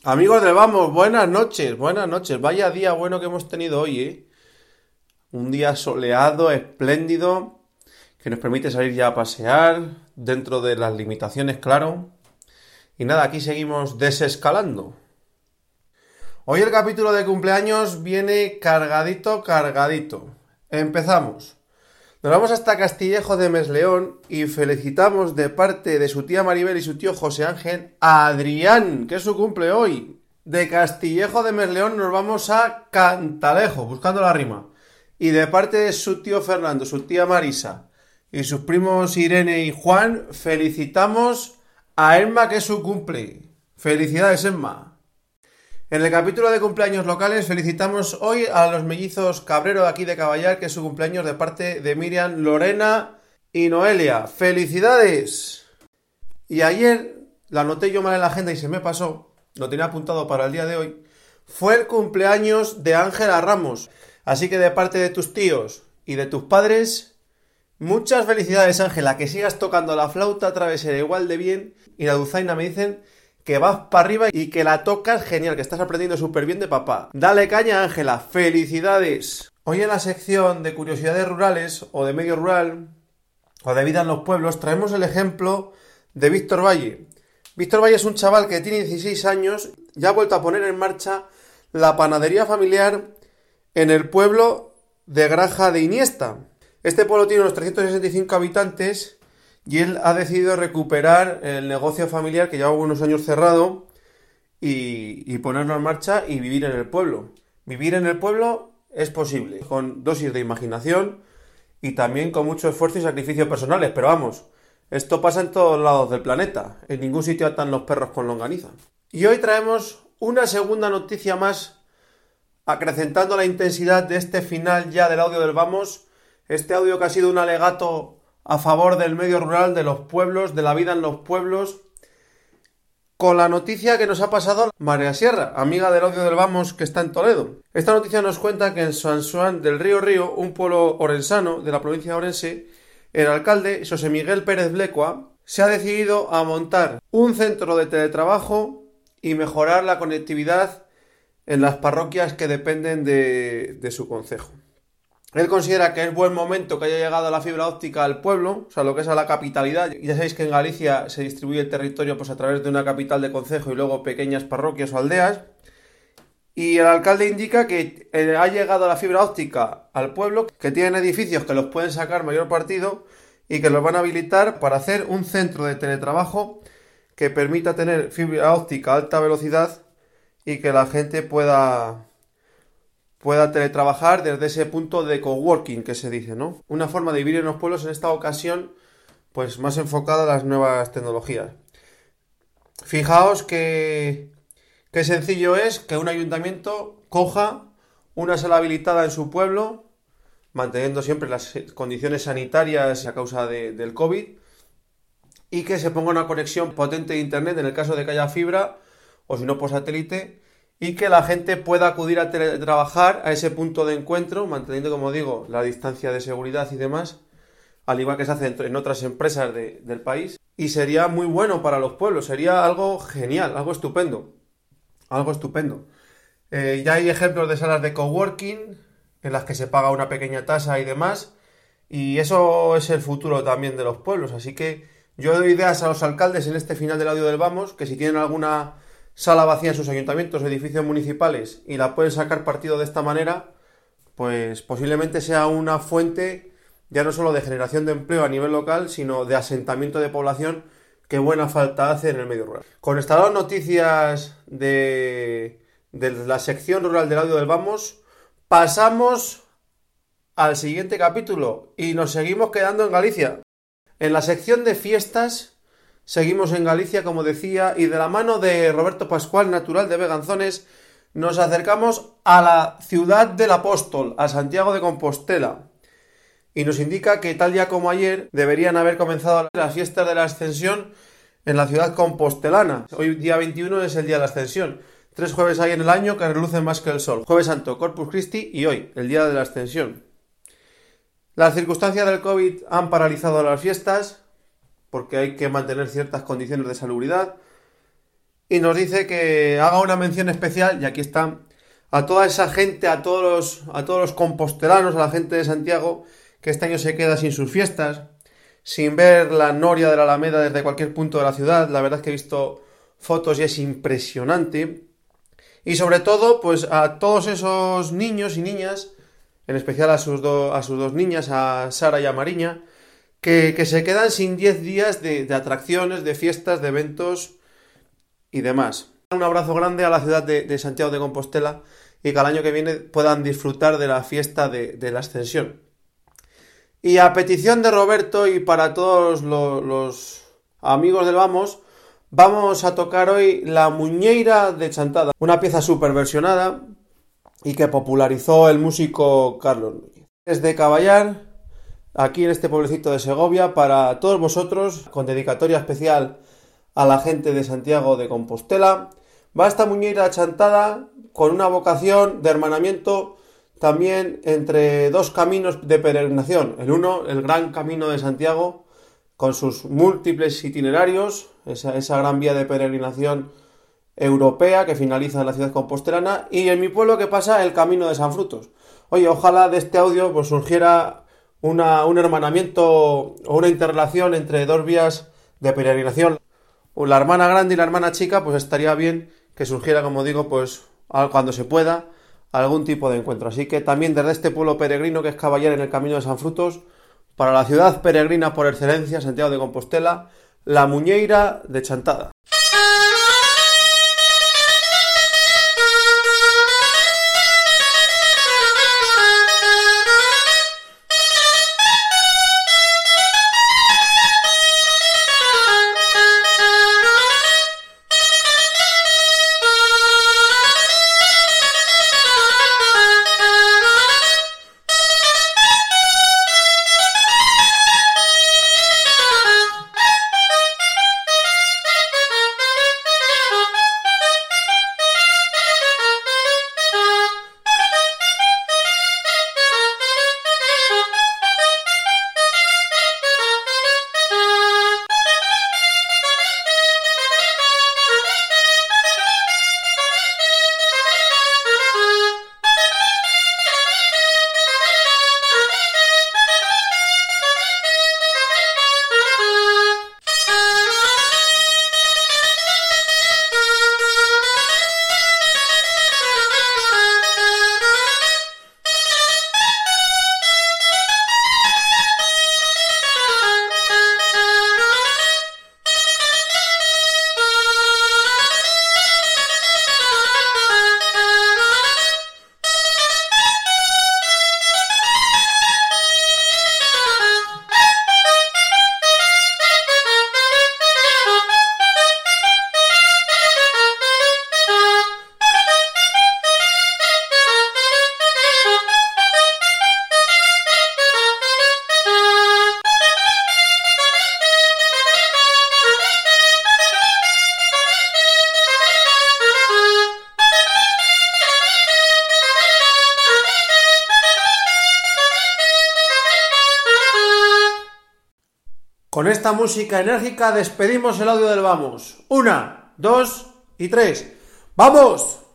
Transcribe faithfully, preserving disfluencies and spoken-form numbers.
Amigos del Vamos, buenas noches, buenas noches. Vaya día bueno que hemos tenido hoy, ¿eh? Un día soleado, espléndido, que nos permite salir ya a pasear, dentro de las limitaciones, claro. Y nada, aquí seguimos desescalando. Hoy el capítulo de cumpleaños viene cargadito, cargadito. Empezamos. Nos vamos hasta Castillejo de Mesleón y felicitamos de parte de su tía Maribel y su tío José Ángel a Adrián, que es su cumple hoy. De Castillejo de Mesleón nos vamos a Cantalejo, buscando la rima. Y de parte de su tío Fernando, su tía Marisa y sus primos Irene y Juan, felicitamos a Emma, que es su cumple. Felicidades, Emma. En el capítulo de cumpleaños locales felicitamos hoy a los mellizos Cabrero de aquí de Caballar, que es su cumpleaños, de parte de Miriam, Lorena y Noelia. ¡Felicidades! Y ayer, la anoté yo mal en la agenda y se me pasó, lo tenía apuntado para el día de hoy, fue el cumpleaños de Ángela Ramos. Así que de parte de tus tíos y de tus padres, muchas felicidades, Ángela, que sigas tocando la flauta travesera igual de bien. Y la dulzaina me dicen que vas para arriba y que la tocas genial, que estás aprendiendo súper bien de papá. Dale caña, Ángela, felicidades. Hoy en la sección de curiosidades rurales o de medio rural o de vida en los pueblos traemos el ejemplo de Víctor Valle. Víctor Valle es un chaval que tiene dieciséis años y ha vuelto a poner en marcha la panadería familiar en el pueblo de Graja de Iniesta. Este pueblo tiene unos trescientos sesenta y cinco habitantes y él ha decidido recuperar el negocio familiar que lleva unos años cerrado y, y ponerlo en marcha y vivir en el pueblo. Vivir en el pueblo es posible, con dosis de imaginación y también con mucho esfuerzo y sacrificio personales, pero vamos, esto pasa en todos lados del planeta, en ningún sitio atan los perros con longaniza. Y hoy traemos una segunda noticia más, acrecentando la intensidad de este final ya del audio del Vamos, este audio que ha sido un alegato a favor del medio rural, de los pueblos, de la vida en los pueblos, con la noticia que nos ha pasado María Sierra, amiga del audio del Vamos, que está en Toledo. Esta noticia nos cuenta que en San Juan del Río Río, un pueblo orensano de la provincia de Orense, el alcalde José Miguel Pérez Blecua se ha decidido a montar un centro de teletrabajo y mejorar la conectividad en las parroquias que dependen de, de su concejo. Él considera que es buen momento que haya llegado la fibra óptica al pueblo, o sea, lo que es a la capitalidad. Ya sabéis que en Galicia se distribuye el territorio pues a través de una capital de concejo y luego pequeñas parroquias o aldeas. Y el alcalde indica que eh, ha llegado la fibra óptica al pueblo, que tienen edificios que los pueden sacar mayor partido y que los van a habilitar para hacer un centro de teletrabajo que permita tener fibra óptica a alta velocidad y que la gente pueda... pueda teletrabajar desde ese punto de coworking que se dice, ¿no? Una forma de vivir en los pueblos en esta ocasión, pues más enfocada a las nuevas tecnologías. Fijaos que qué sencillo es que un ayuntamiento coja una sala habilitada en su pueblo, manteniendo siempre las condiciones sanitarias a causa de, del COVID, y que se ponga una conexión potente de internet en el caso de que haya fibra, o si no por satélite, y que la gente pueda acudir a trabajar a ese punto de encuentro, manteniendo, como digo, la distancia de seguridad y demás, al igual que se hace en otras empresas de, del país. Y sería muy bueno para los pueblos, sería algo genial, algo estupendo. Algo estupendo. Eh, ya hay ejemplos de salas de coworking, en las que se paga una pequeña tasa y demás, y eso es el futuro también de los pueblos. Así que yo doy ideas a los alcaldes en este final del audio del Vamos, que si tienen alguna sala vacía en sus ayuntamientos o edificios municipales y la pueden sacar partido de esta manera, pues posiblemente sea una fuente ya no solo de generación de empleo a nivel local, sino de asentamiento de población que buena falta hace en el medio rural. Con estas dos noticias de, de la sección rural del audio del Vamos, pasamos al siguiente capítulo y nos seguimos quedando en Galicia. En la sección de fiestas seguimos en Galicia, como decía, y de la mano de Roberto Pascual, natural de Beganzones, nos acercamos a la ciudad del apóstol, a Santiago de Compostela. Y nos indica que tal día como ayer deberían haber comenzado las fiestas de la Ascensión en la ciudad compostelana. Hoy, día veintiuno, es el día de la Ascensión. Tres jueves hay en el año que relucen más que el sol. Jueves Santo, Corpus Christi, y hoy, el día de la Ascensión. Las circunstancias del COVID han paralizado las fiestas, porque hay que mantener ciertas condiciones de salubridad, y nos dice que haga una mención especial, y aquí está, a toda esa gente, a todos los, a todos los compostelanos, a la gente de Santiago, que este año se queda sin sus fiestas, sin ver la noria de la Alameda desde cualquier punto de la ciudad. La verdad es que he visto fotos y es impresionante. Y sobre todo, pues a todos esos niños y niñas, en especial a sus, do, a sus dos niñas, a Sara y a Mariña, que, que se quedan sin diez días de, de atracciones, de fiestas, de eventos y demás. Un abrazo grande a la ciudad de, de Santiago de Compostela y que al año que viene puedan disfrutar de la fiesta de, de la Ascensión. Y a petición de Roberto y para todos los, los amigos del Vamos, vamos a tocar hoy La Muñeira de Chantada, una pieza súper versionada y que popularizó el músico Carlos Núñez. Desde Caballar, aquí en este pueblecito de Segovia, para todos vosotros, con dedicatoria especial a la gente de Santiago de Compostela, va esta Muñeira Chantada con una vocación de hermanamiento también entre dos caminos de peregrinación. El uno, el Gran Camino de Santiago, con sus múltiples itinerarios, esa, esa gran vía de peregrinación europea que finaliza en la ciudad compostelana, y en mi pueblo que pasa el Camino de San Frutos. Oye, ojalá de este audio pues surgiera una, un hermanamiento o una interrelación entre dos vías de peregrinación. La hermana grande y la hermana chica, pues estaría bien que surgiera, como digo, pues cuando se pueda, algún tipo de encuentro. Así que también desde este pueblo peregrino que es Caballar en el Camino de San Frutos, para la ciudad peregrina por excelencia, Santiago de Compostela, La Muñeira de Chantada. Con esta música enérgica despedimos el audio del Vamos. Una, dos y tres. ¡Vamos!